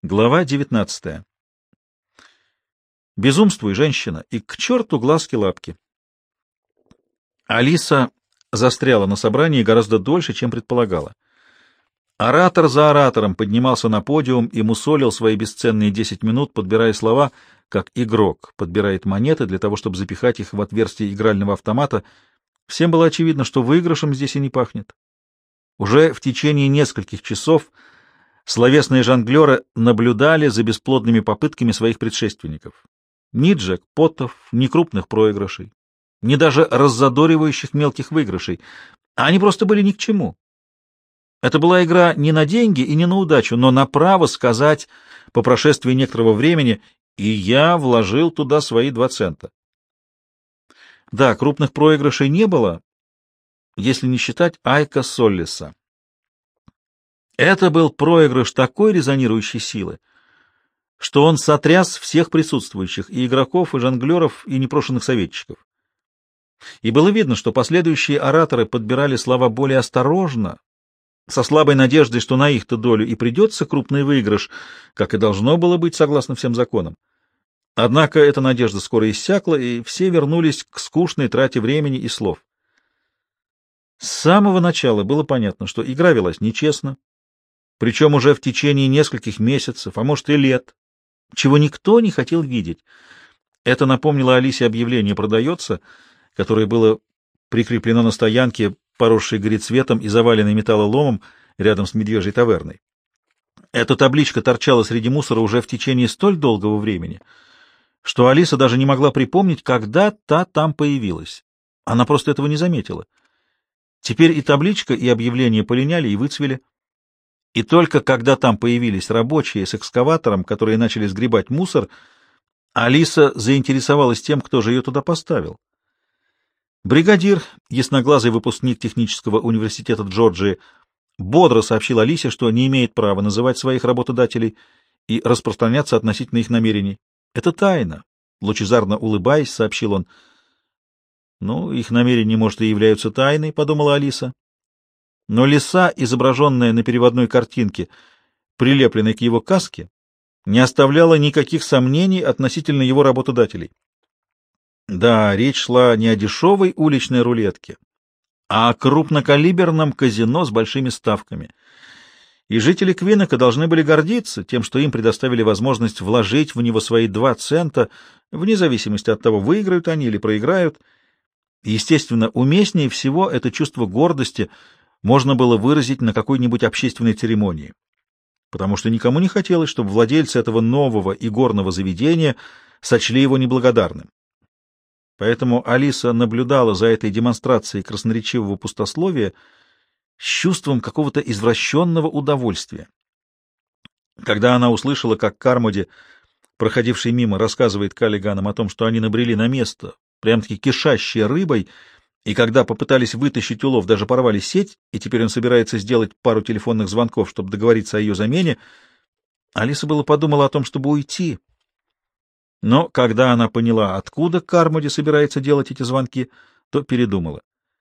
Глава 19. Безумствуй, женщина, и к черту глазки-лапки. Алиса застряла на собрании гораздо дольше, чем предполагала. Оратор за оратором поднимался на подиум и мусолил свои бесценные 10 минут, подбирая слова, как игрок подбирает монеты для того, чтобы запихать их в отверстие игрального автомата. Всем было очевидно, что выигрышем здесь и не пахнет. Уже в течение нескольких часов словесные жонглеры наблюдали за бесплодными попытками своих предшественников. Ни джекпотов, ни крупных проигрышей, ни даже раззадоривающих мелких выигрышей. Они просто были ни к чему. Это была игра не на деньги и не на удачу, но на право сказать по прошествии некоторого времени: «И я вложил туда свои 2 цента». Да, крупных проигрышей не было, если не считать Айка Соллиса. Это был проигрыш такой резонирующей силы, что он сотряс всех присутствующих, и игроков, и жонглеров, и непрошенных советчиков. И было видно, что последующие ораторы подбирали слова более осторожно, со слабой надеждой, что на их-то долю и придется крупный выигрыш, как и должно было быть согласно всем законам. Однако эта надежда скоро иссякла, и все вернулись к скучной трате времени и слов. С самого начала было понятно, что игра велась нечестно, причем уже в течение нескольких месяцев, а может и лет, чего никто не хотел видеть. Это напомнило Алисе объявление «Продается», которое было прикреплено на стоянке, поросшей горецветом и заваленной металлоломом рядом с медвежьей таверной. Эта табличка торчала среди мусора уже в течение столь долгого времени, что Алиса даже не могла припомнить, когда та там появилась. Она просто этого не заметила. Теперь и табличка, и объявление полиняли и выцвели. И только когда там появились рабочие с экскаватором, которые начали сгребать мусор, Алиса заинтересовалась тем, кто же ее туда поставил. Бригадир, ясноглазый выпускник технического университета Джорджии, бодро сообщил Алисе, что не имеет права называть своих работодателей и распространяться относительно их намерений. «Это тайна», — лучезарно улыбаясь, сообщил он. «Ну, их намерения, может, и являются тайной», — подумала Алиса. Но лиса, изображенная на переводной картинке, прилепленной к его каске, не оставляла никаких сомнений относительно его работодателей. Да, речь шла не о дешевой уличной рулетке, а о крупнокалиберном казино с большими ставками. И жители Квиннека должны были гордиться тем, что им предоставили возможность вложить в него свои 2 цента, вне зависимости от того, выиграют они или проиграют. Естественно, уместнее всего это чувство гордости можно было выразить на какой-нибудь общественной церемонии, потому что никому не хотелось, чтобы владельцы этого нового игорного заведения сочли его неблагодарным. Поэтому Алиса наблюдала за этой демонстрацией красноречивого пустословия с чувством какого-то извращенного удовольствия. Когда она услышала, как Кармоди, проходивший мимо, рассказывает Каллиганам о том, что они набрели на место, прям-таки кишащее рыбой, и когда попытались вытащить улов, даже порвали сеть, и теперь он собирается сделать пару телефонных звонков, чтобы договориться о ее замене, Алиса было подумала о том, чтобы уйти. Но когда она поняла, откуда Кармоди собирается делать эти звонки, то передумала.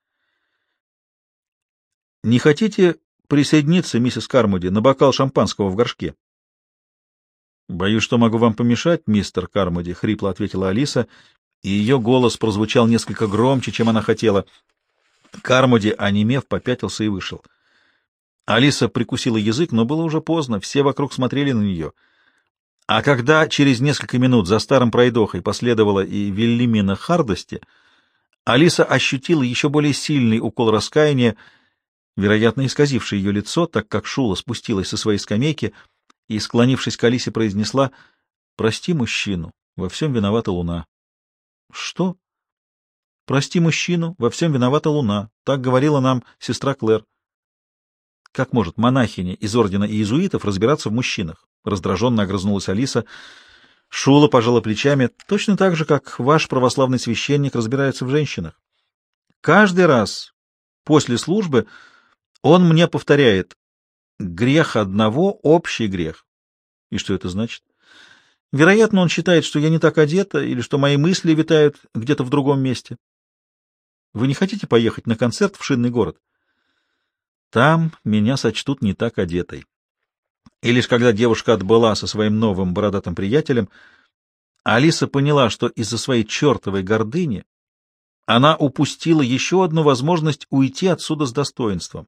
«Не хотите присоединиться, миссис Кармоди, на бокал шампанского в горшке?» «Боюсь, что могу вам помешать, мистер Кармоди», — хрипло ответила Алиса, и ее голос прозвучал несколько громче, чем она хотела. Кармоди, онемев, попятился и вышел. Алиса прикусила язык, но было уже поздно, все вокруг смотрели на нее. А когда через несколько минут за старым пройдохой последовала и Вильямина Хардости, Алиса ощутила еще более сильный укол раскаяния, вероятно, исказивший ее лицо, так как Шула спустилась со своей скамейки и, склонившись к Алисе, произнесла: «Прости мужчину, во всем виновата луна». «Что?» «Прости мужчину, во всем виновата луна», — так говорила нам сестра Клэр. «Как может монахиня из ордена иезуитов разбираться в мужчинах?» — раздраженно огрызнулась Алиса. Шула пожала плечами, точно так же, как ваш православный священник разбирается в женщинах. Каждый раз после службы он мне повторяет: «Грех одного — общий грех». И что это значит? Вероятно, он считает, что я не так одета или что мои мысли витают где-то в другом месте. Вы не хотите поехать на концерт в Шинный город? Там меня сочтут не так одетой. И лишь когда девушка отбыла со своим новым бородатым приятелем, Алиса поняла, что из-за своей чертовой гордыни она упустила еще одну возможность уйти отсюда с достоинством.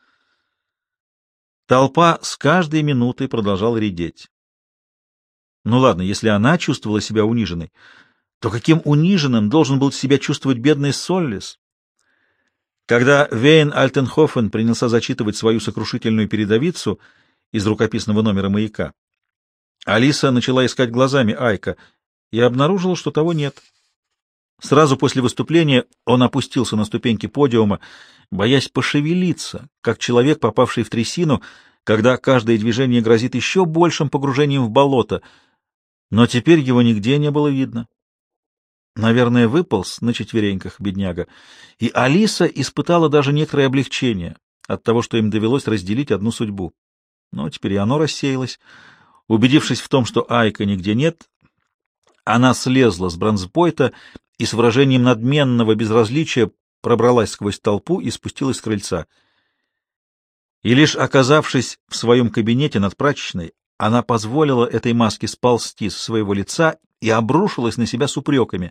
Толпа с каждой минутой продолжала редеть. Ну ладно, если она чувствовала себя униженной, то каким униженным должен был себя чувствовать бедный Соллис? Когда Вейн Альтенхофен принялся зачитывать свою сокрушительную передовицу из рукописного номера «Маяка», Алиса начала искать глазами Айка и обнаружила, что того нет. Сразу после выступления он опустился на ступеньки подиума, боясь пошевелиться, как человек, попавший в трясину, когда каждое движение грозит еще большим погружением в болото, но теперь его нигде не было видно. Наверное, выполз на четвереньках бедняга, и Алиса испытала даже некоторое облегчение от того, что им довелось разделить одну судьбу. Но теперь и оно рассеялось. Убедившись в том, что Айка нигде нет, она слезла с бронзбойта и с выражением надменного безразличия пробралась сквозь толпу и спустилась с крыльца. И лишь оказавшись в своем кабинете над прачечной, она позволила этой маске сползти с своего лица и обрушилась на себя с упреками.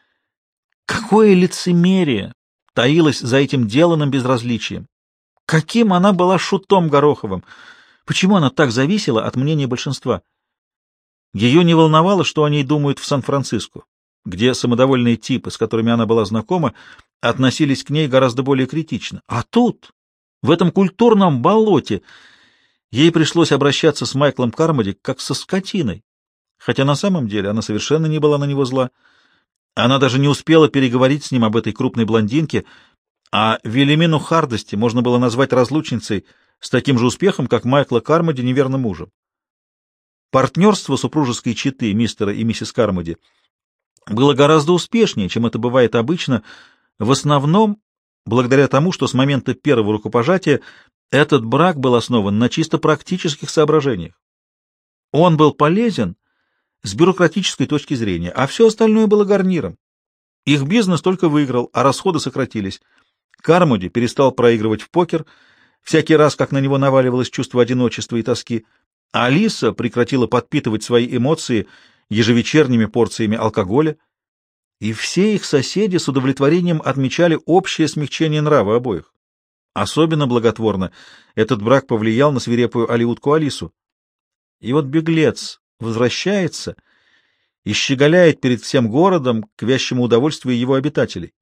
Какое лицемерие таилось за этим деланным безразличием! Каким она была шутом Гороховым! Почему она так зависела от мнения большинства? Ее не волновало, что о ней думают в Сан-Франциско, где самодовольные типы, с которыми она была знакома, относились к ней гораздо более критично. А тут, в этом культурном болоте, ей пришлось обращаться с Майклом Кармоди как со скотиной, хотя на самом деле она совершенно не была на него зла. Она даже не успела переговорить с ним об этой крупной блондинке, а Вильямину Хардости можно было назвать разлучницей с таким же успехом, как Майкла Кармоди неверным мужем. Партнерство супружеской четы мистера и миссис Кармоди было гораздо успешнее, чем это бывает обычно, в основном благодаря тому, что с момента первого рукопожатия этот брак был основан на чисто практических соображениях. Он был полезен с бюрократической точки зрения, а все остальное было гарниром. Их бизнес только выиграл, а расходы сократились. Кармоди перестал проигрывать в покер всякий раз, как на него наваливалось чувство одиночества и тоски. Алиса прекратила подпитывать свои эмоции ежевечерними порциями алкоголя, и все их соседи с удовлетворением отмечали общее смягчение нрава обоих. Особенно благотворно этот брак повлиял на свирепую алиутку Алису. И вот беглец возвращается и щеголяет перед всем городом к вящему удовольствию его обитателей.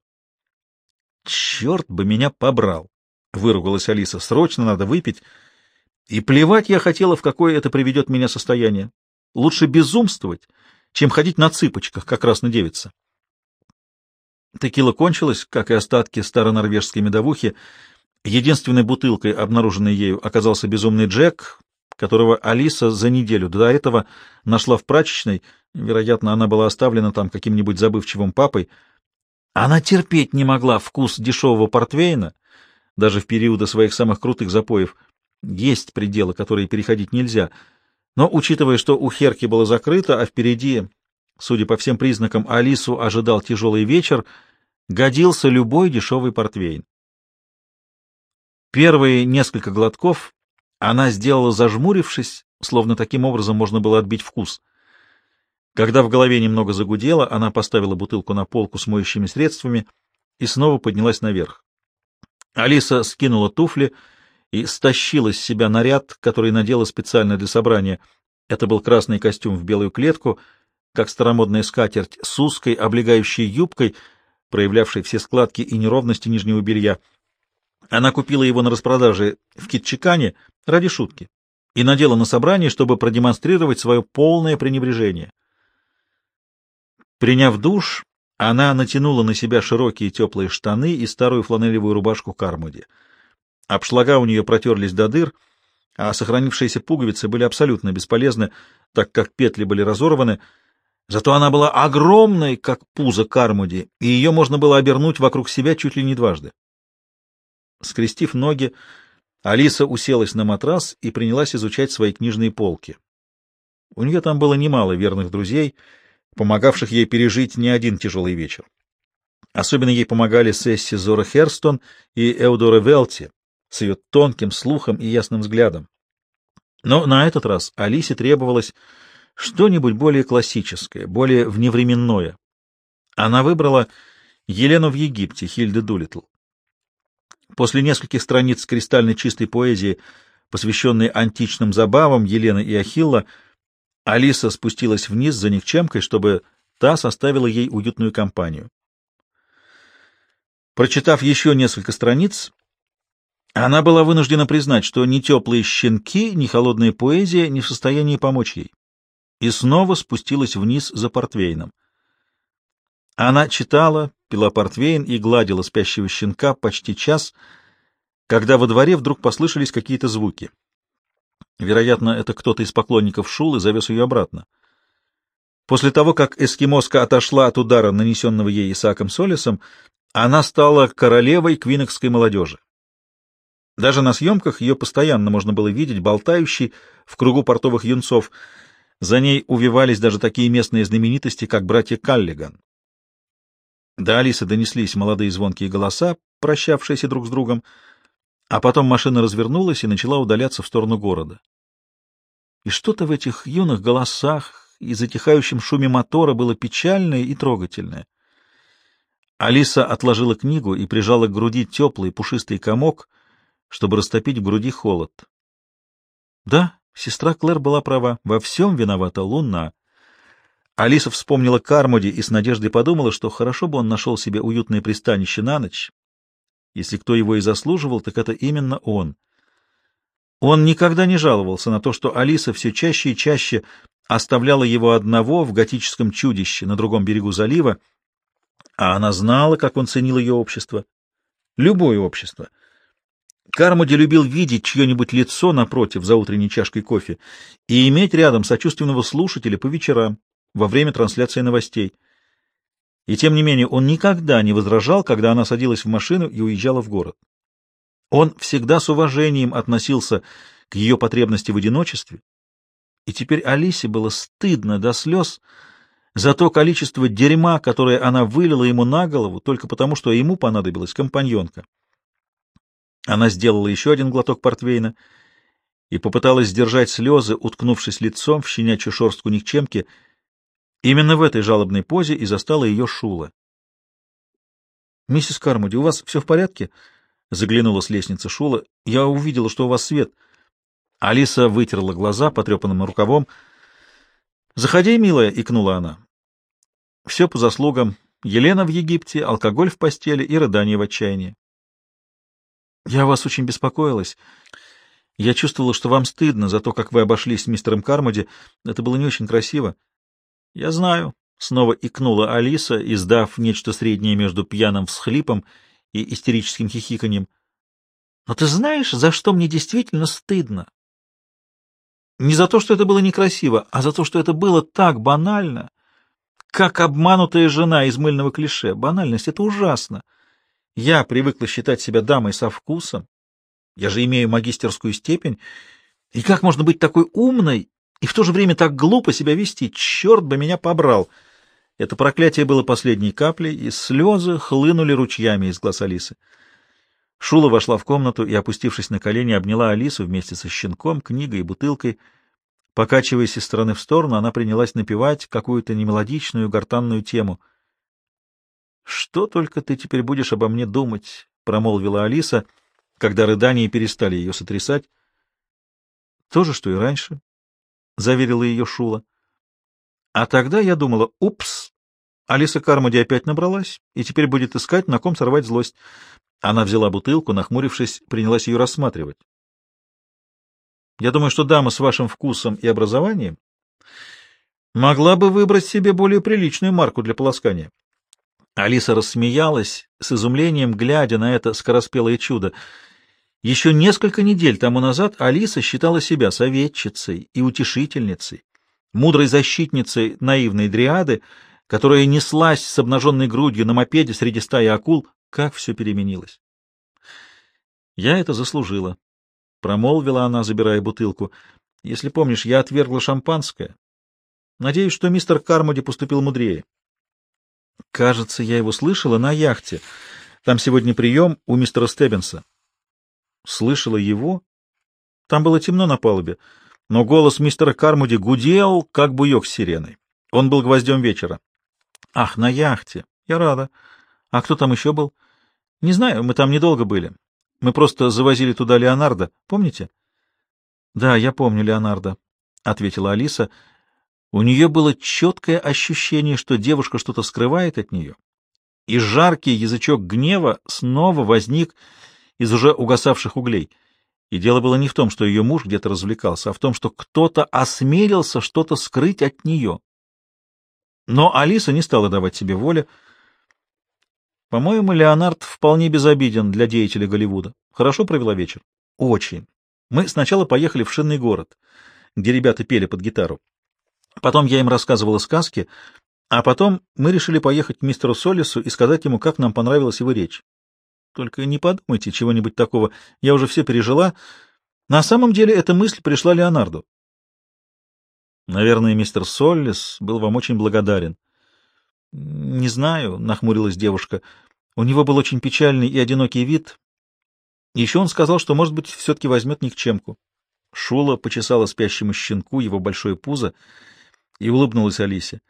«Черт бы меня побрал!» — выругалась Алиса. «Срочно надо выпить. И плевать я хотела, в какое это приведет меня состояние. Лучше безумствовать, чем ходить на цыпочках, как раз на девица». Текила кончилась, как и остатки старонорвежской медовухи. Единственной бутылкой, обнаруженной ею, оказался безумный Джек, которого Алиса за неделю до этого нашла в прачечной. Вероятно, она была оставлена там каким-нибудь забывчивым папой. Она терпеть не могла вкус дешевого портвейна, даже в периоды своих самых крутых запоев. Есть пределы, которые переходить нельзя. Но, учитывая, что у Херки было закрыто, а впереди, судя по всем признакам, Алису ожидал тяжелый вечер, годился любой дешевый портвейн. Первые несколько глотков она сделала зажмурившись, словно таким образом можно было отбить вкус. Когда в голове немного загудело, она поставила бутылку на полку с моющими средствами и снова поднялась наверх. Алиса скинула туфли и стащила с себя наряд, который надела специально для собрания. Это был красный костюм в белую клетку, как старомодная скатерть, с узкой облегающей юбкой, проявлявшей все складки и неровности нижнего белья. Она купила его на распродаже в Китчекане ради шутки и надела на собрание, чтобы продемонстрировать свое полное пренебрежение. Приняв душ, она натянула на себя широкие теплые штаны и старую фланелевую рубашку Кармоди. Обшлага у нее протерлись до дыр, а сохранившиеся пуговицы были абсолютно бесполезны, так как петли были разорваны. Зато она была огромной, как пузо Кармоди, и ее можно было обернуть вокруг себя чуть ли не дважды. Скрестив ноги, Алиса уселась на матрас и принялась изучать свои книжные полки. У нее там было немало верных друзей, помогавших ей пережить не один тяжелый вечер. Особенно ей помогали Сесси Зора Херстон и Эудора Велти с ее тонким слухом и ясным взглядом. Но на этот раз Алисе требовалось что-нибудь более классическое, более вневременное. Она выбрала «Елену в Египте» Хильды Дулиттл. После нескольких страниц кристально чистой поэзии, посвященной античным забавам Елены и Ахилла, Алиса спустилась вниз за никчемкой, чтобы та составила ей уютную компанию. Прочитав еще несколько страниц, она была вынуждена признать, что ни теплые щенки, ни холодная поэзия не в состоянии помочь ей, и снова спустилась вниз за портвейном. Она читала, пила портвейн и гладила спящего щенка почти час, когда во дворе вдруг послышались какие-то звуки. Вероятно, это кто-то из поклонников Шулы завез ее обратно. После того, как эскимоска отошла от удара, нанесенного ей Исааком Солисом, она стала королевой квинокской молодежи. Даже на съемках ее постоянно можно было видеть болтающей в кругу портовых юнцов. За ней увивались даже такие местные знаменитости, как братья Каллиган. До Алисы донеслись молодые звонкие голоса, прощавшиеся друг с другом, а потом машина развернулась и начала удаляться в сторону города. И что-то в этих юных голосах и затихающем шуме мотора было печальное и трогательное. Алиса отложила книгу и прижала к груди теплый пушистый комок, чтобы растопить в груди холод. Да, сестра Клэр была права, во всем виновата луна. Алиса вспомнила Кармоди и с надеждой подумала, что хорошо бы он нашел себе уютное пристанище на ночь. Если кто его и заслуживал, так это именно он. Он никогда не жаловался на то, что Алиса все чаще и чаще оставляла его одного в готическом чудище на другом берегу залива, а она знала, как он ценил ее общество. Любое общество. Кармоди любил видеть чье-нибудь лицо напротив за утренней чашкой кофе и иметь рядом сочувственного слушателя по вечерам, во время трансляции новостей. И тем не менее он никогда не возражал, когда она садилась в машину и уезжала в город. Он всегда с уважением относился к ее потребности в одиночестве, и теперь Алисе было стыдно до слез за то количество дерьма, которое она вылила ему на голову только потому, что ему понадобилась компаньонка. Она сделала еще один глоток портвейна и попыталась сдержать слезы, уткнувшись лицом в щенячью шерстку никчемки. Именно в этой жалобной позе и застала ее Шула. — Миссис Кармоди, у вас все в порядке? — заглянула с лестницы Шула. — Я увидела, что у вас свет. Алиса вытерла глаза потрепанным рукавом. — Заходи, милая, — икнула она. — Все по заслугам. Елена в Египте, алкоголь в постели и рыдание в отчаянии. — Я о вас очень беспокоилась. Я чувствовала, что вам стыдно за то, как вы обошлись с мистером Кармоди. Это было не очень красиво. — Я знаю, — снова икнула Алиса, издав нечто среднее между пьяным всхлипом и истерическим хихиканьем. — Но ты знаешь, за что мне действительно стыдно? Не за то, что это было некрасиво, а за то, что это было так банально, как обманутая жена из мыльного клише. Банальность — это ужасно. Я привыкла считать себя дамой со вкусом. Я же имею магистерскую степень. И как можно быть такой умной и в то же время так глупо себя вести? Черт бы меня побрал! Это проклятие было последней каплей, и слезы хлынули ручьями из глаз Алисы. Шула вошла в комнату и, опустившись на колени, обняла Алису вместе со щенком, книгой и бутылкой. Покачиваясь из стороны в сторону, она принялась напевать какую-то немелодичную гортанную тему. «Что только ты теперь будешь обо мне думать?» — промолвила Алиса, когда рыдания перестали ее сотрясать. «То же, что и раньше», — заверила ее Шула. А тогда я думала, упс, Алиса Кармоди опять набралась и теперь будет искать, на ком сорвать злость. Она взяла бутылку, нахмурившись, принялась ее рассматривать. Я думаю, что дама с вашим вкусом и образованием могла бы выбрать себе более приличную марку для полоскания. Алиса рассмеялась с изумлением, глядя на это скороспелое чудо. Еще несколько недель тому назад Алиса считала себя советчицей и утешительницей, мудрой защитницей наивной дриады, которая неслась с обнаженной грудью на мопеде среди стаи акул. Как все переменилось! «Я это заслужила», — промолвила она, забирая бутылку. «Если помнишь, я отвергла шампанское. Надеюсь, что мистер Кармоди поступил мудрее. Кажется, я его слышала на яхте. Там сегодня прием у мистера Стеббинса». «Слышала его? Там было темно на палубе. но голос мистера Кармуди гудел, как буек с сиреной. Он был гвоздем вечера. «Ах, на яхте! Я рада. А кто там еще был?» «Не знаю, мы там недолго были. Мы просто завозили туда Леонардо. Помните?» «Да, я помню Леонардо», — ответила Алиса. У нее было четкое ощущение, что девушка что-то скрывает от нее, и жаркий язычок гнева снова возник из уже угасавших углей. И дело было не в том, что ее муж где-то развлекался, а в том, что кто-то осмелился что-то скрыть от нее. Но Алиса не стала давать себе воли. По-моему, Леонард вполне безобиден для деятелей Голливуда. Хорошо провела вечер? Очень. Мы сначала поехали в Шинный город, где ребята пели под гитару. Потом я им рассказывала сказки, а потом мы решили поехать к мистеру Соллису и сказать ему, как нам понравилась его речь. Только не подумайте чего-нибудь такого, я уже все пережила. На самом деле эта мысль пришла Леонарду. Наверное, мистер Соллис был вам очень благодарен. — Не знаю, — нахмурилась девушка. У него был очень печальный и одинокий вид. Еще он сказал, что, может быть, все-таки возьмет никчемку. Шула почесала спящему щенку его большое пузо и улыбнулась Алисе.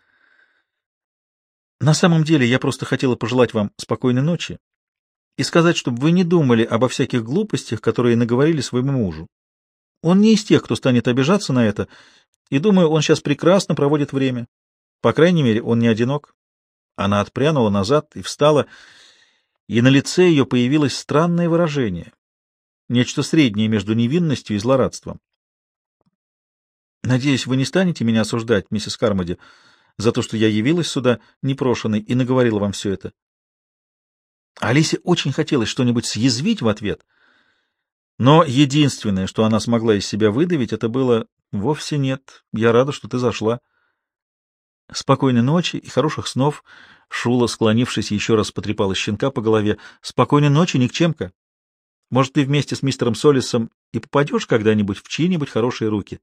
— На самом деле я просто хотела пожелать вам спокойной ночи и сказать, чтобы вы не думали обо всяких глупостях, которые наговорили своему мужу. Он не из тех, кто станет обижаться на это, и, думаю, он сейчас прекрасно проводит время. По крайней мере, он не одинок. Она отпрянула назад и встала, и на лице ее появилось странное выражение, нечто среднее между невинностью и злорадством. «Надеюсь, вы не станете меня осуждать, миссис Кармоди, за то, что я явилась сюда непрошенной и наговорила вам все это». Алисе очень хотелось что-нибудь съязвить в ответ, но единственное, что она смогла из себя выдавить, это было: «Вовсе нет, я рада, что ты зашла». «Спокойной ночи и хороших снов», — Шула, склонившись, еще раз потрепала щенка по голове. «Спокойной ночи, никчемка. Может, ты вместе с мистером Соллисом и попадешь когда-нибудь в чьи-нибудь хорошие руки».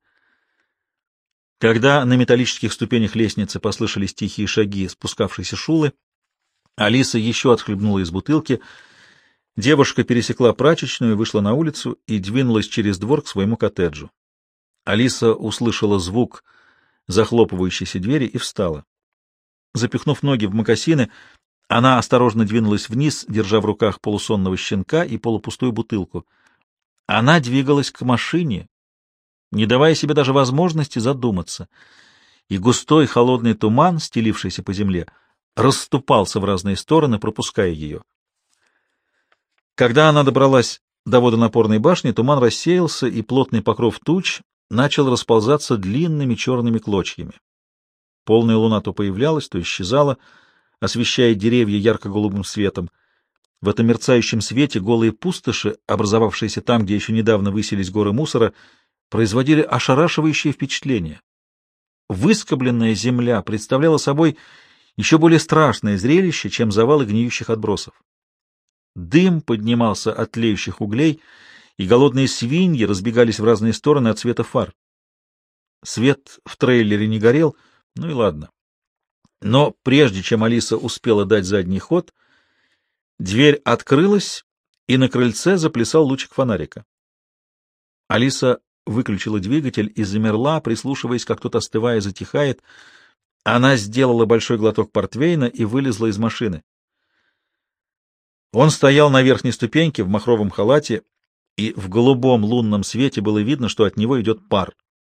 Когда на металлических ступенях лестницы послышались тихие шаги спускавшейся Шулы, Алиса еще отхлебнула из бутылки. Девушка пересекла прачечную, вышла на улицу и двинулась через двор к своему коттеджу. Алиса услышала звук захлопывающейся двери и встала. Запихнув ноги в мокасины, она осторожно двинулась вниз, держа в руках полусонного щенка и полупустую бутылку. Она двигалась к машине, не давая себе даже возможности задуматься, и густой холодный туман, стелившийся по земле, расступался в разные стороны, пропуская ее. Когда она добралась до водонапорной башни, туман рассеялся, и плотный покров туч начал расползаться длинными черными клочьями. Полная луна то появлялась, то исчезала, освещая деревья ярко-голубым светом. В этом мерцающем свете голые пустоши, образовавшиеся там, где еще недавно высились горы мусора, производили ошарашивающее впечатление. Выскобленная земля представляла собой еще более страшное зрелище, чем завалы гниющих отбросов. Дым поднимался от тлеющих углей, и голодные свиньи разбегались в разные стороны от света фар. Свет в трейлере не горел, ну и ладно. Но прежде чем Алиса успела дать задний ход, дверь открылась, и на крыльце заплясал лучик фонарика. Алиса выключила двигатель и замерла, прислушиваясь, как тот, остывая, затихает. Она сделала большой глоток портвейна и вылезла из машины. Он стоял на верхней ступеньке в махровом халате, и в голубом лунном свете было видно, что от него идет пар.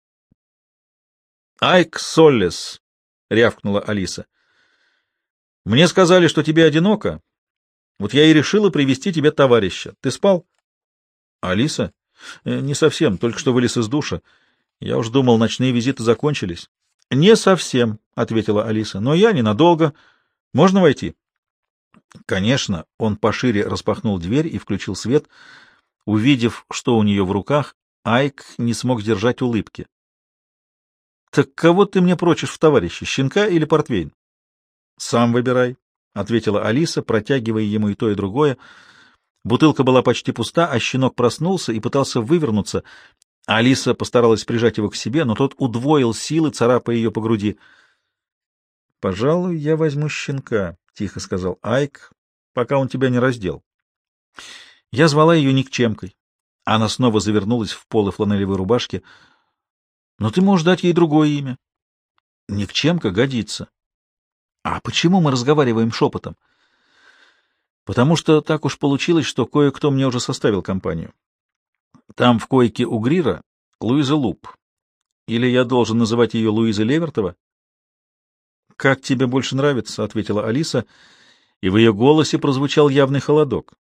«Айк Соллес!» — рявкнула Алиса. «Мне сказали, что тебе одиноко. Вот я и решила привести тебе товарища. Ты спал?» «Алиса?» «Не совсем, только что вылез из душа. Я уж думал, ночные визиты закончились». «Не совсем», — ответила Алиса, — «но я ненадолго. Можно войти?» Конечно, он пошире распахнул дверь и включил свет. Увидев, что у нее в руках, Айк не смог сдержать улыбки. «Так кого ты мне прочишь в товарищи, щенка или портвейн?» «Сам выбирай», — ответила Алиса, протягивая ему и то, и другое. Бутылка была почти пуста, а щенок проснулся и пытался вывернуться. Алиса постаралась прижать его к себе, но тот удвоил силы, царапая ее по груди. «Пожалуй, я возьму щенка», — тихо сказал Айк, — «пока он тебя не раздел». Я звала ее никчемкой. Она снова завернулась в полы фланелевой рубашки. Но ты можешь дать ей другое имя. Никчемка годится. А почему мы разговариваем шепотом? Потому что так уж получилось, что кое-кто мне уже составил компанию. Там в койке у Грира Луиза Луп. Или я должен называть ее Луиза Левертова? — Как тебе больше нравится? — ответила Алиса, и в ее голосе прозвучал явный холодок.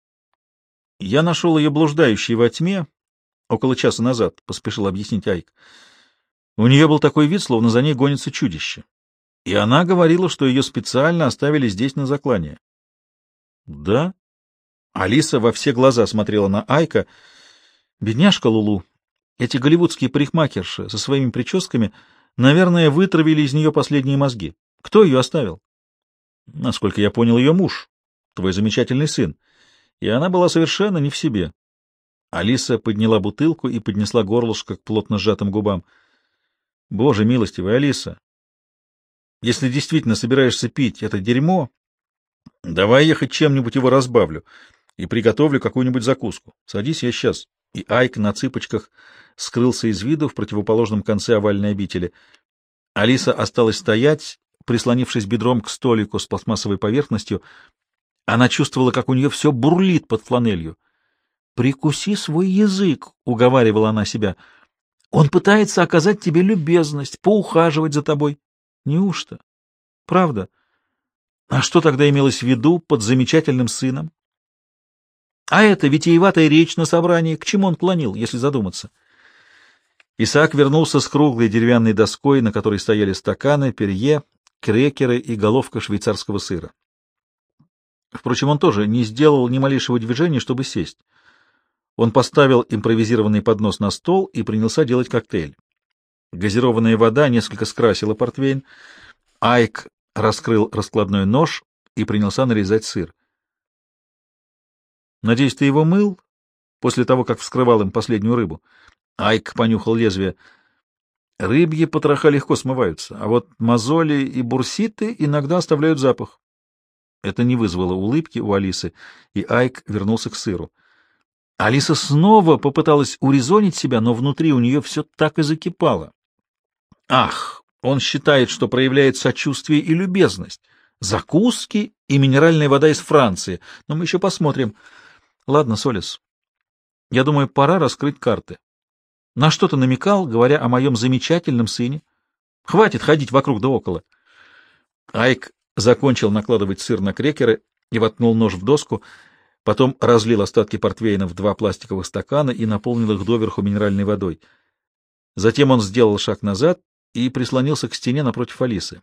— Я нашел ее блуждающей во тьме около часа назад, — поспешил объяснить Айк. У нее был такой вид, словно за ней гонится чудище. И она говорила, что ее специально оставили здесь на заклание. — Да? Алиса во все глаза смотрела на Айка. Бедняжка Лулу. Эти голливудские парикмахерши со своими прическами, наверное, вытравили из нее последние мозги. Кто ее оставил? Насколько я понял, ее муж, твой замечательный сын. И она была совершенно не в себе. Алиса подняла бутылку и поднесла горлышко к плотно сжатым губам. Боже милостивый, Алиса, если действительно собираешься пить это дерьмо, давай ехать чем-нибудь его разбавлю и приготовлю какую-нибудь закуску. Садись, я сейчас. И Айк на цыпочках скрылся из виду в противоположном конце овальной обители. Алиса осталась стоять, прислонившись бедром к столику с пластмассовой поверхностью. Она чувствовала, как у нее все бурлит под фланелью. «Прикуси свой язык», — уговаривала она себя. «Он пытается оказать тебе любезность, поухаживать за тобой». «Неужто? Правда? А что тогда имелось в виду под замечательным сыном? А эта витиеватая речь на собрании, к чему он клонил, если задуматься?» Исаак вернулся с круглой деревянной доской, на которой стояли стаканы, перье, крекеры и головка швейцарского сыра. Впрочем, он тоже не сделал ни малейшего движения, чтобы сесть. Он поставил импровизированный поднос на стол и принялся делать коктейль. Газированная вода несколько скрасила портвейн. Айк раскрыл раскладной нож и принялся нарезать сыр. «Надеюсь, ты его мыл после того, как вскрывал им последнюю рыбу?» Айк понюхал лезвие. «Рыбьи потроха легко смываются, а вот мозоли и бурситы иногда оставляют запах». Это не вызвало улыбки у Алисы, и Айк вернулся к сыру. Алиса снова попыталась урезонить себя, но внутри у нее все так и закипало. Ах, он считает, что проявляет сочувствие и любезность. Закуски и минеральная вода из Франции. Но мы еще посмотрим. Ладно, Солис, я думаю, пора раскрыть карты. На что ты намекал, говоря о моем замечательном сыне? Хватит ходить вокруг да около. Айк закончил накладывать сыр на крекеры и воткнул нож в доску, потом разлил остатки портвейна в 2 пластиковых стакана и наполнил их доверху минеральной водой. Затем он сделал шаг назад и прислонился к стене напротив Алисы.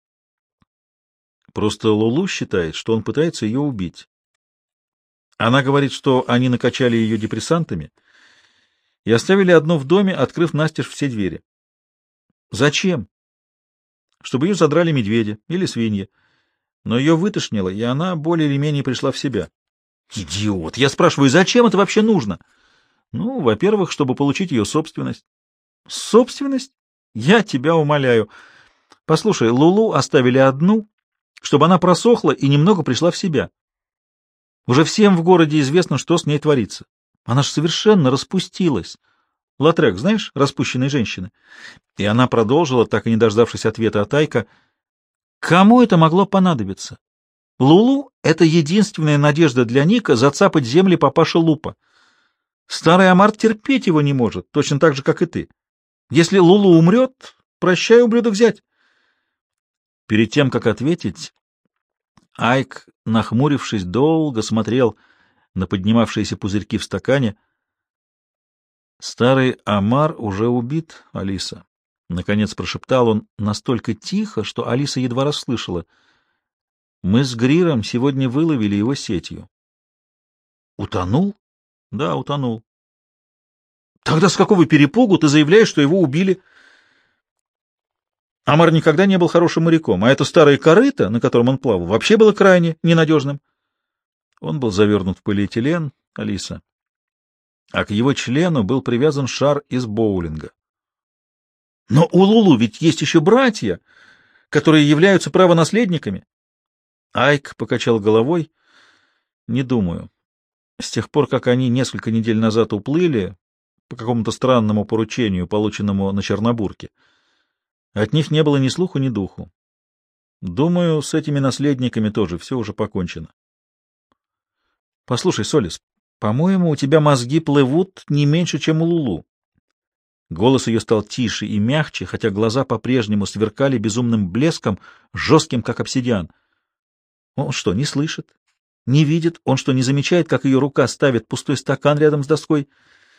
Просто Лулу считает, что он пытается ее убить. Она говорит, что они накачали ее депрессантами и оставили одну в доме, открыв настежь все двери. Зачем? Чтобы ее задрали медведи или свиньи. Но ее вытошнило, и она более или менее пришла в себя. Идиот! Я спрашиваю, зачем это вообще нужно? Ну, во-первых, чтобы получить ее собственность. Собственность? Я тебя умоляю. Послушай, Лулу оставили одну, чтобы она просохла и немного пришла в себя. Уже всем в городе известно, что с ней творится. Она же совершенно распустилась. Лотрек, знаешь, распущенные женщины? И она продолжила, так и не дождавшись ответа от Айка. Кому это могло понадобиться? Лулу — это единственная надежда для Ника зацапать земли папаши Лупа. Старый Амар терпеть его не может, точно так же, как и ты. Если Лулу умрет, прощай, ублюдок, зять. Перед тем, как ответить, Айк, нахмурившись, долго смотрел на поднимавшиеся пузырьки в стакане. «Старый Амар уже убит, Алиса», — наконец прошептал он настолько тихо, что Алиса едва расслышала. «Мы с Гриром сегодня выловили его сетью». «Утонул?» «Да, утонул». «Тогда с какого перепугу ты заявляешь, что его убили?» Амар никогда не был хорошим моряком, а это старое корыто, на котором он плавал, вообще было крайне ненадежным. Он был завернут в полиэтилен, Алиса, а к его члену был привязан шар из боулинга. Но у Лулу ведь есть еще братья, которые являются правонаследниками. Айк покачал головой. Не думаю. С тех пор, как они несколько недель назад уплыли, по какому-то странному поручению, полученному на Чернобурке. От них не было ни слуху, ни духу. Думаю, с этими наследниками тоже все уже покончено. Послушай, Солис, по-моему, у тебя мозги плывут не меньше, чем у Лулу. Голос ее стал тише и мягче, хотя глаза по-прежнему сверкали безумным блеском, жестким, как обсидиан. Он что, не слышит? Не видит? Он что, не замечает, как ее рука ставит пустой стакан рядом с доской?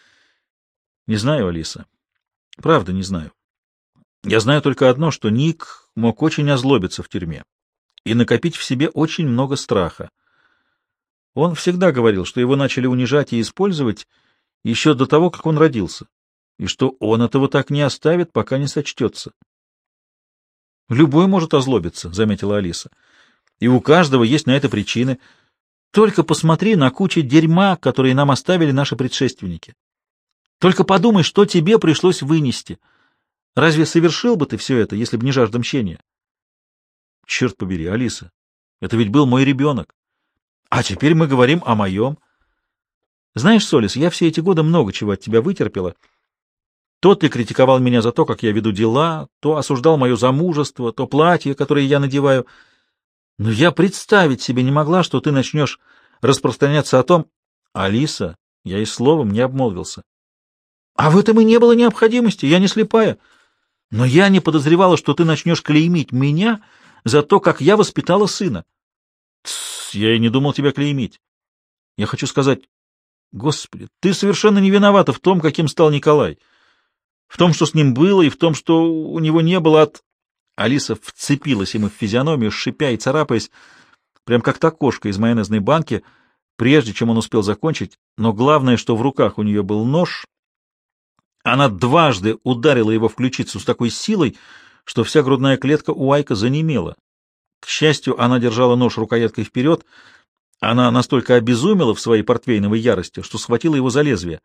Не знаю, Алиса. Правда, не знаю. Я знаю только одно, что Ник мог очень озлобиться в тюрьме и накопить в себе очень много страха. Он всегда говорил, что его начали унижать и использовать еще до того, как он родился, и что он этого так не оставит, пока не сочтется. «Любой может озлобиться», — заметила Алиса, — «и у каждого есть на это причины. Только посмотри на кучу дерьма, которые нам оставили наши предшественники. Только подумай, что тебе пришлось вынести. Разве совершил бы ты все это, если бы не жажда мщения?» «Черт побери, Алиса, это ведь был мой ребенок. А теперь мы говорим о моем. Знаешь, Солис, я все эти годы много чего от тебя вытерпела. То ты критиковал меня за то, как я веду дела, то осуждал мое замужество, то платье, которое я надеваю. Но я представить себе не могла, что ты начнешь распространяться о том... Алиса, я и словом не обмолвился. А в этом и не было необходимости, я не слепая. Но я не подозревала, что ты начнешь клеймить меня за то, как я воспитала сына. Тссс, я и не думал тебя клеймить. Я хочу сказать, Господи, ты совершенно не виновата в том, каким стал Николай. В том, что с ним было, и в том, что у него не было от... Алиса вцепилась ему в физиономию, шипя и царапаясь, прям как та кошка из майонезной банки, прежде чем он успел закончить. Но главное, что в руках у нее был нож. Она дважды ударила его в ключицу с такой силой, что вся грудная клетка у Айка занемела. К счастью, она держала нож рукояткой вперед. Она настолько обезумела в своей портвейновой ярости, что схватила его за лезвие.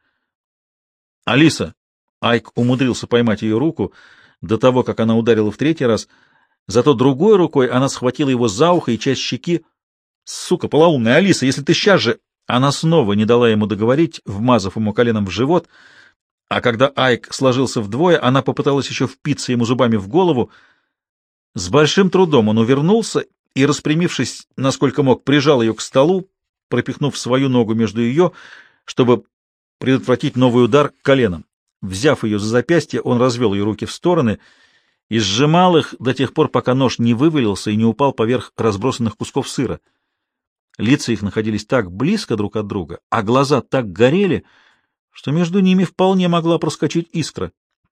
«Алиса!» Айк умудрился поймать ее руку до того, как она ударила в третий раз. Зато другой рукой она схватила его за ухо и часть щеки. «Сука, полоумная Алиса, если ты сейчас же...» Она снова не дала ему договорить, вмазав ему коленом в живот, а когда Айк сложился вдвое, она попыталась еще впиться ему зубами в голову. С большим трудом он увернулся и, распрямившись, насколько мог, прижал ее к столу, пропихнув свою ногу между ее, чтобы предотвратить новый удар коленом. Взяв ее за запястье, он развел ее руки в стороны и сжимал их до тех пор, пока нож не вывалился и не упал поверх разбросанных кусков сыра. Лица их находились так близко друг от друга, а глаза так горели, что между ними вполне могла проскочить искра.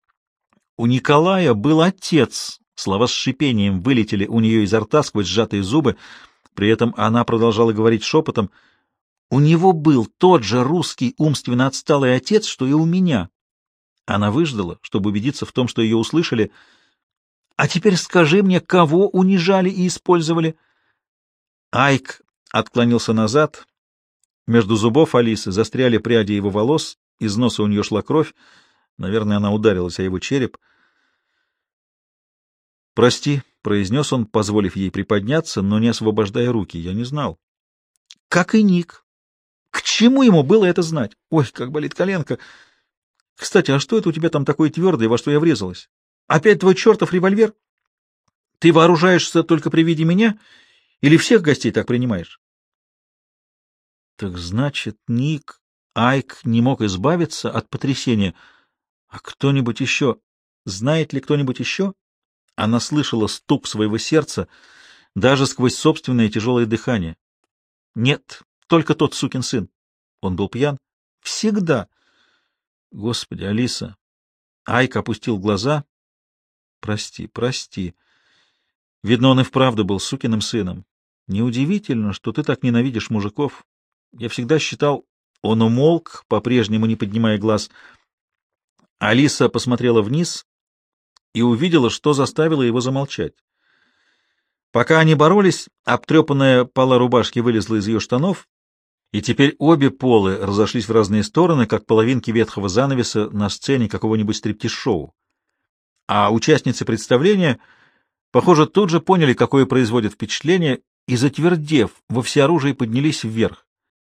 У Николая был отец. Слова с шипением вылетели у нее изо рта сквозь сжатые зубы. При этом она продолжала говорить шепотом. У него был тот же русский умственно отсталый отец, что и у меня. Она выждала, чтобы убедиться в том, что ее услышали. А теперь скажи мне, кого унижали и использовали? Айк отклонился назад. Между зубов Алисы застряли пряди его волос, из носа у нее шла кровь. Наверное, она ударилась о его череп. «Прости», — произнес он, позволив ей приподняться, но не освобождая руки. «Я не знал». «Как и Ник. К чему ему было это знать? Ой, как болит коленка. Кстати, а что это у тебя там такое твердое, во что я врезалась? Опять твой чертов револьвер? Ты вооружаешься только при виде меня или всех гостей так принимаешь?» Так значит, Ник, Айк не мог избавиться от потрясения. А кто-нибудь еще? Знает ли кто-нибудь еще? Она слышала стук своего сердца даже сквозь собственное тяжелое дыхание. Нет, только тот сукин сын. Он был пьян. Всегда. Господи, Алиса. Айк опустил глаза. Прости, прости. Видно, он и вправду был сукиным сыном. Неудивительно, что ты так ненавидишь мужиков. Я всегда считал... Он умолк, по-прежнему не поднимая глаз. Алиса посмотрела вниз и увидела, что заставило его замолчать. Пока они боролись, обтрепанная пола рубашки вылезла из ее штанов, и теперь обе полы разошлись в разные стороны, как половинки ветхого занавеса на сцене какого-нибудь стриптиз-шоу. А участницы представления, похоже, тут же поняли, какое производит впечатление, и, затвердев во всеоружии, поднялись вверх.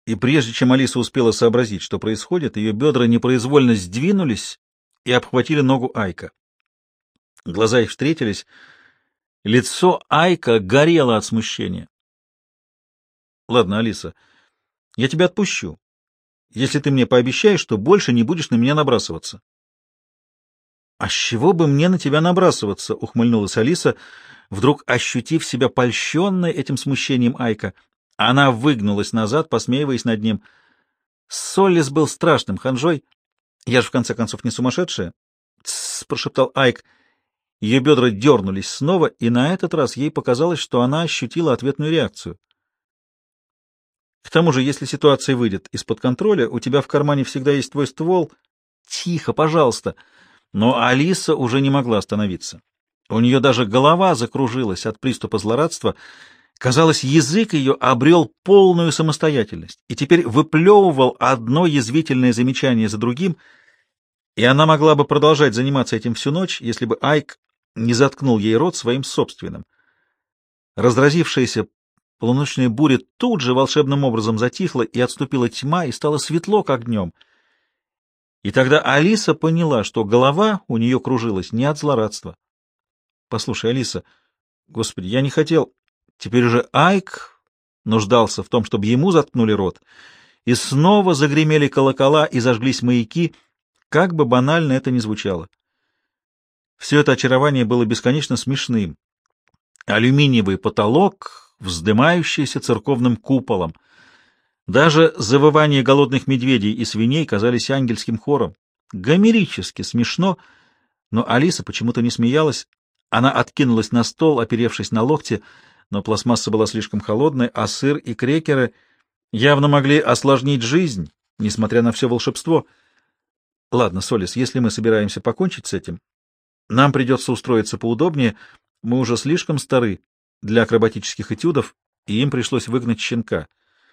И прежде чем Алиса успела сообразить, что происходит, ее бедра непроизвольно сдвинулись и обхватили ногу Айка. Глаза их встретились. Лицо Айка горело от смущения. — Ладно, Алиса, я тебя отпущу, если ты мне пообещаешь, что больше не будешь на меня набрасываться. — А с чего бы мне на тебя набрасываться? — ухмыльнулась Алиса, вдруг ощутив себя польщенной этим смущением Айка. Она выгнулась назад, посмеиваясь над ним. Соллис был страшным ханжой. Я же, в конце концов, не сумасшедшая. — Тссс, — прошептал Айк. Ее бедра дернулись снова, и на этот раз ей показалось, что она ощутила ответную реакцию. К тому же, если ситуация выйдет из-под контроля, у тебя в кармане всегда есть твой ствол. Тихо, пожалуйста. Но Алиса уже не могла остановиться. У нее даже голова закружилась от приступа злорадства. Казалось, язык ее обрел полную самостоятельность и теперь выплевывал одно язвительное замечание за другим, и она могла бы продолжать заниматься этим всю ночь, если бы Айк не заткнул ей рот своим собственным. Разразившаяся полуночная буря тут же волшебным образом затихла, и отступила тьма, и стало светло, как днем. И тогда Алиса поняла, что голова у нее кружилась не от злорадства. — Послушай, Алиса, господи, я не хотел... Теперь уже Айк нуждался в том, чтобы ему заткнули рот, и снова загремели колокола и зажглись маяки, как бы банально это ни звучало. Все это очарование было бесконечно смешным. Алюминиевый потолок, вздымающийся церковным куполом. Даже завывание голодных медведей и свиней казались ангельским хором. Гомерически смешно, но Алиса почему-то не смеялась. Она откинулась на стол, оперевшись на локти, но пластмасса была слишком холодной, а сыр и крекеры явно могли осложнить жизнь, несмотря на все волшебство. Ладно, Солис, если мы собираемся покончить с этим, нам придется устроиться поудобнее, мы уже слишком стары для акробатических этюдов, и им пришлось выгнать щенка.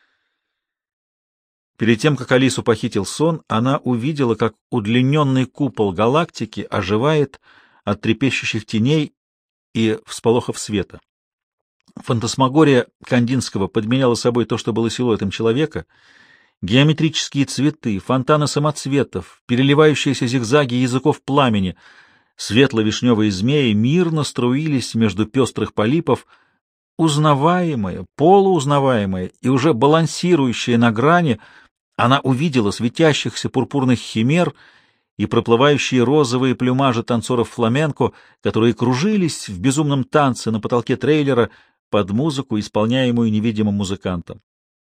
Перед тем, как Алису похитил сон, она увидела, как удлиненный купол галактики оживает от трепещущих теней и всполохов света. Фантасмагория Кандинского подменяла собой то, что было силуэтом человека. Геометрические цветы, фонтаны самоцветов, переливающиеся зигзаги языков пламени, светло-вишневые змеи мирно струились между пестрых полипов, узнаваемые, полуузнаваемые и уже балансирующие на грани. Она увидела светящихся пурпурных химер и проплывающие розовые плюмажи танцоров фламенко, которые кружились в безумном танце на потолке трейлера под музыку, исполняемую невидимым музыкантом.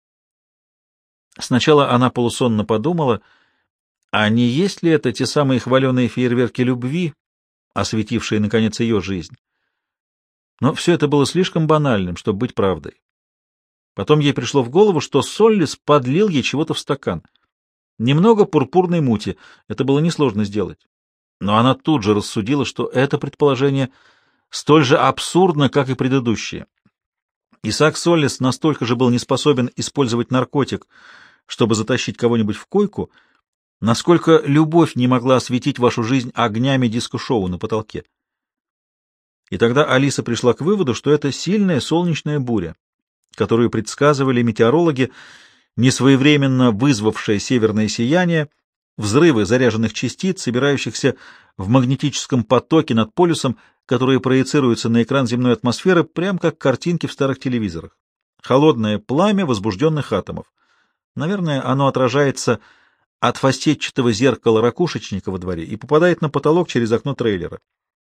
Сначала она полусонно подумала, а не есть ли это те самые хваленые фейерверки любви, осветившие, наконец, ее жизнь? Но все это было слишком банальным, чтобы быть правдой. Потом ей пришло в голову, что Соллис подлил ей чего-то в стакан. Немного пурпурной мути, это было несложно сделать. Но она тут же рассудила, что это предположение столь же абсурдно, как и предыдущее. Исаак Соллис настолько же был не способен использовать наркотик, чтобы затащить кого-нибудь в койку, насколько любовь не могла осветить вашу жизнь огнями диско-шоу на потолке. И тогда Алиса пришла к выводу, что это сильная солнечная буря, которую предсказывали метеорологи, несвоевременно вызвавшее северное сияние, взрывы заряженных частиц, собирающихся в магнетическом потоке над полюсом, которые проецируются на экран земной атмосферы, прямо как картинки в старых телевизорах. Холодное пламя возбужденных атомов. Наверное, оно отражается от фастетчатого зеркала ракушечника во дворе и попадает на потолок через окно трейлера.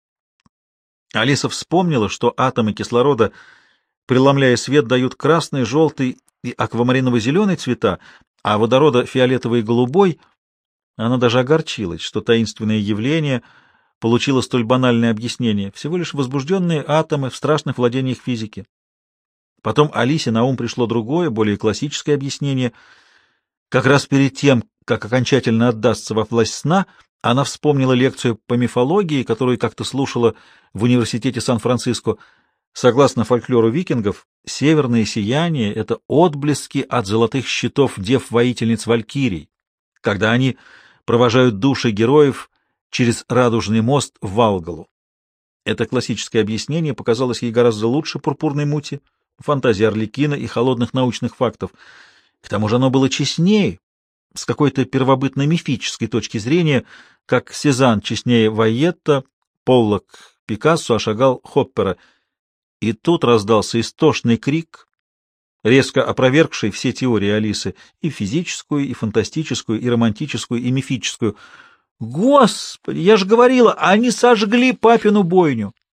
Алиса вспомнила, что атомы кислорода, преломляя свет, дают красный, желтый и аквамариново-зеленый цвета, а водорода фиолетовый и голубой. Она даже огорчилась, что таинственное явление получило столь банальное объяснение, всего лишь возбужденные атомы в страшных владениях физики. Потом Алисе на ум пришло другое, более классическое объяснение. Как раз перед тем, как окончательно отдастся во власть сна, она вспомнила лекцию по мифологии, которую как-то слушала в университете Сан-Франциско. Согласно фольклору викингов, северное сияние — это отблески от золотых щитов дев-воительниц Валькирий, когда они провожают души героев через радужный мост в Валгалу. Это классическое объяснение показалось ей гораздо лучше пурпурной мути, фантазии Арлекина и холодных научных фактов. К тому же оно было честнее, с какой-то первобытно-мифической точки зрения, как Сезанн честнее Вайетта, Поллок Пикассо, а Шагал Хоппера. И тут раздался истошный крик, резко опровергший все теории Алисы, и физическую, и фантастическую, и романтическую, и мифическую. «Господи, я же говорила, они сожгли папину бойню!»